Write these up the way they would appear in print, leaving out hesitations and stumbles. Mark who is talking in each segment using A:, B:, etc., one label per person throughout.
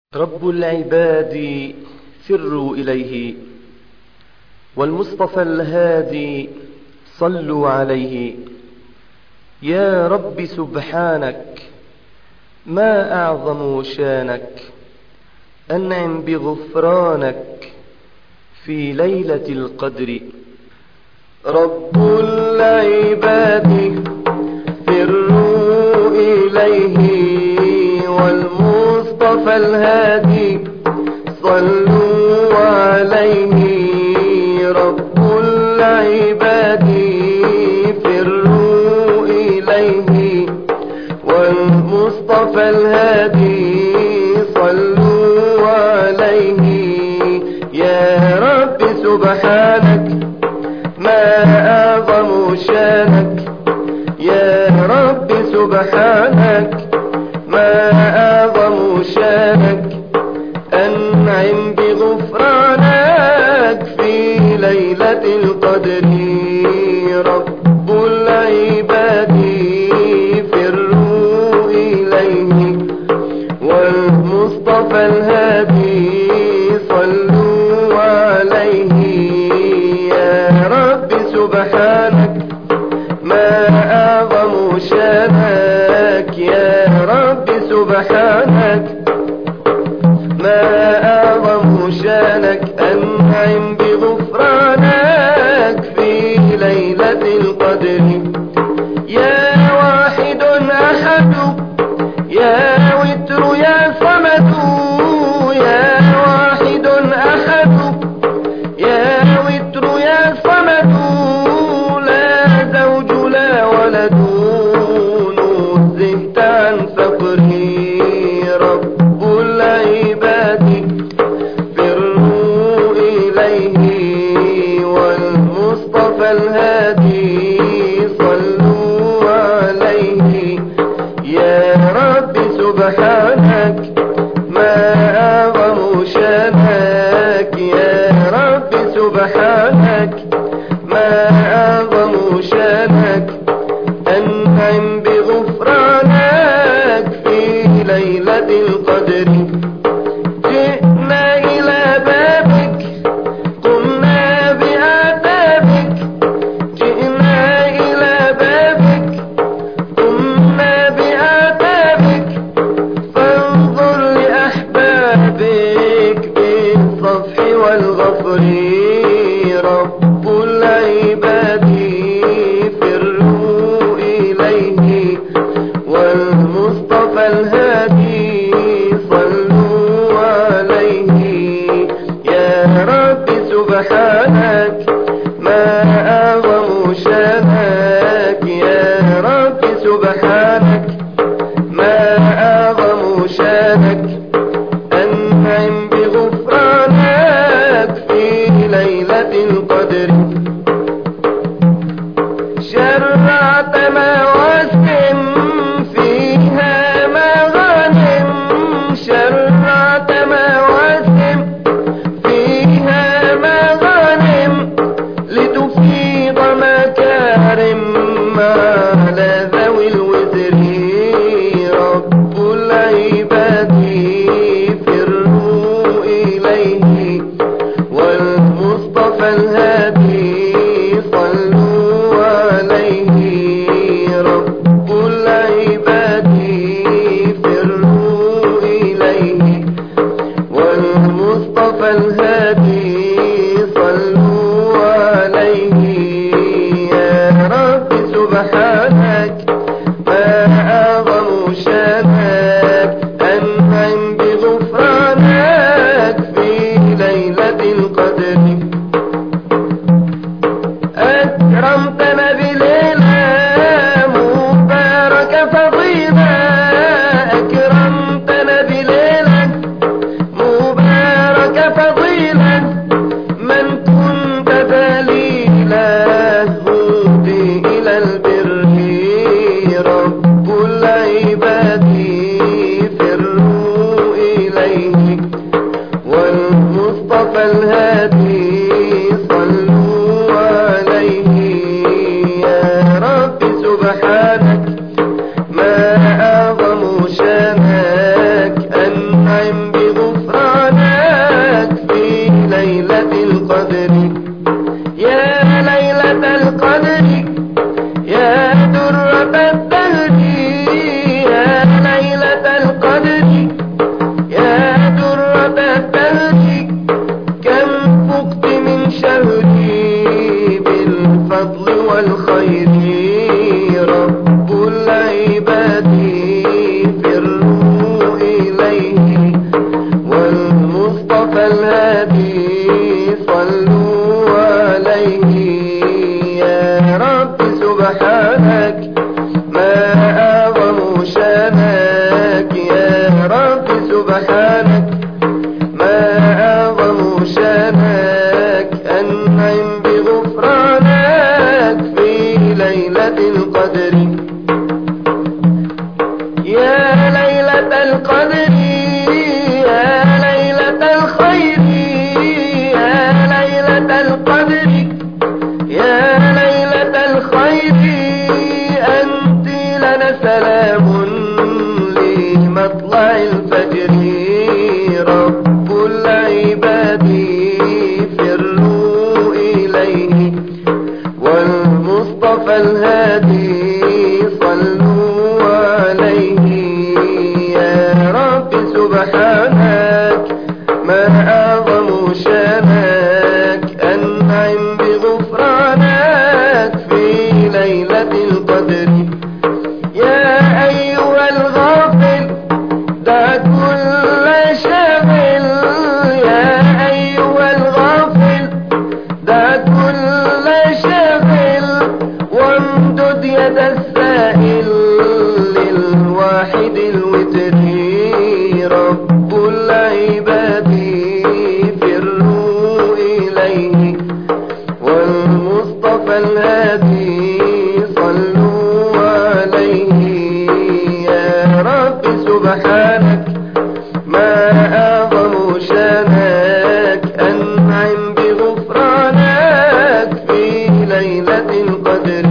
A: رب العباد سروا إليه، والمصطفى الهادي صلوا عليه. يا رب سبحانك، ما أعظم شانك، أنعم بغفرانك في ليلة القدر. رب العباد سروا إليه، والمصطفى الهادي صلوا عليه. رب العباد فروا إليه، والمصطفى الهادي صلوا عليه. يا رب سبحانك، ما أعظم شانك. يا رب سبحانك، ما أعظم شانك، أنعم بغفرانك في ليلة القدر. رب العباد فروا إليه، والمصطفى الهادي صلوا عليه. يا رب سبحانك، ما أعظم شانك. يا رب سبحانك، ما أعظم شانك، أنعم بغفرانك في ليلة القدر. يا واحد أحد، يا وتر يا صمد. يا واحد أحد، يا وتر يا صمد. لا زوج لا ولد، نزهت عن فقري. رب العباد فروا إليه، والمصطفى الهادي صلوا عليه. يا رب سبحانك، ما أعظم شانك. يا رب سبحانك، ما أعظم شانك، أنعم بغفرانك في ليلة القدر. جئنا إلى بابك، قمنا بآدابك. جئنا إلى بابك، قمنا بآدابك. فانظر لأحبابك بالصفح والغفر. رب العباد فروا إليه، والمصطفى الهادي صلوا عليه. يا رب سبحانك، ما أعظم شانك. يا رب سبحانك، ما أعظم شانك، أنعم بغفرانك في ليلة القدر. شرعت مواسم فيها مغانم. شرعت مواسم فيها مغانم، لتفيض مكارم على ذوي الوزر. رب العباد فروا إليه، والمصطفى الهادي صلوا عليه. رب العباد فروا إليه، والمصطفى الهادي صلوا عليه. يا رب سبحانك، ما أعظم شانك، أنعم بغفرانك في ليلة القدر. أكرمتنا بليلة مباركة فضيلة. أكرمتنا بليلة مباركة فضيلة. من كنت دليلا هودي إلى البر. رب العباد فروا إليه، سبحانك ما أعظم شانك أنعم بغفرانك في ليلة القدر يا أيها الغافل دع كل شاغل يا أيها الغافل دع كل شاغل وامدد يد السائل للواحد الوتري رب العباد فروا إليه والمصطفى الهادي صلوا عليه يا رب سبحانك ما أعظم شانك أنعم بغفرانك في ليلة القدر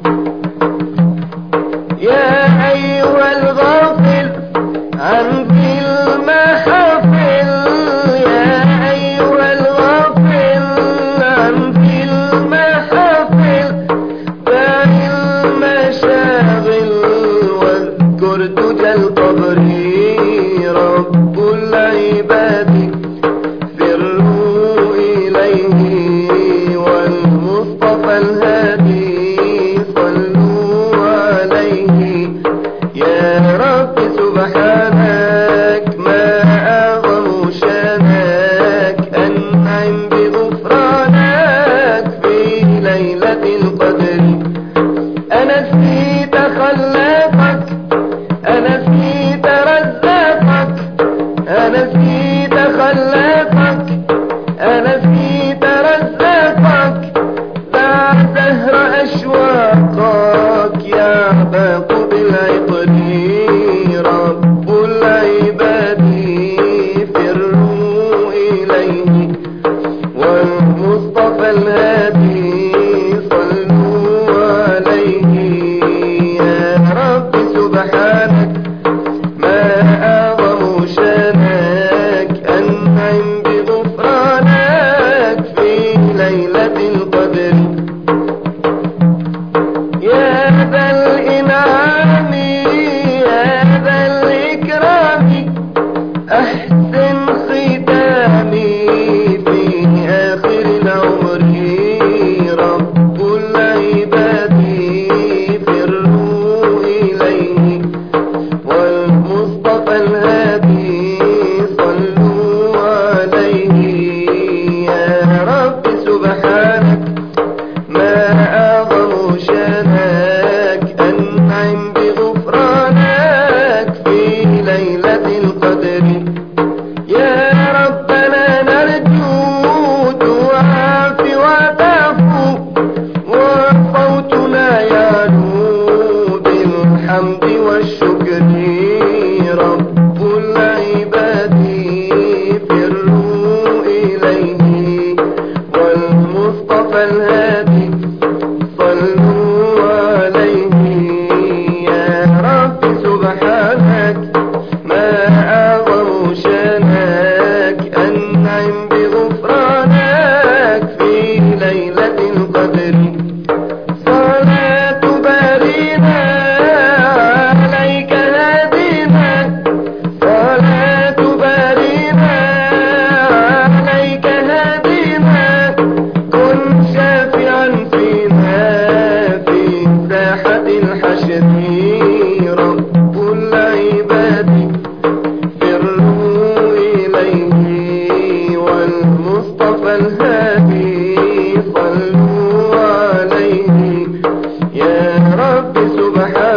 A: يا أيها الغافل عن ذي المحافل يا أيها الغافل عن ذي المحافل دع المشاغل واذكر دجى القبر رب العباد فروا إليه والمصطفى الهادي صلوا عليه يا رب سبحانك ما أعظم شانك أنعم بغفرانك في ليلة القدر أنا نسيت خلاقك أنا نسيت رزاقك أنا نسيت خلاقك أنا نسيت رزاقك دع زهر أشواقك يعبق بالعطر رب العباد فروا إليه والمصطفى الهادي صلوا عليه يا رب سبحانك ما أعظم شانك أنعم بغفرانك في ليلة القدر يا ذا الإنعام يا ذا الإكرام أحسن ختامي في آخر العمر رب العباد فروا إليه والمصطفى الهادي صلوا عليه يا رب سبحانك ما أعظم شانك أنعم بغفرانك في ليلة القدر يا ربنا نرجو تعافي وتعفو وصوتنا يعلو بالحمد والشكر رب العباد فروا إليه والمصطفى الهادي صلوا عليه يا رب سبحانك ما أعظم شانك أنعم بغفرانك في ليلة القدر صلاة بارينا عليك هادينا صلاة بارينا عليك هادينا كن شافعا فينا في ساحة الحشر رب العباد فروا إليه والمصطفى الهادي صلوا عليه يا رب سبحانك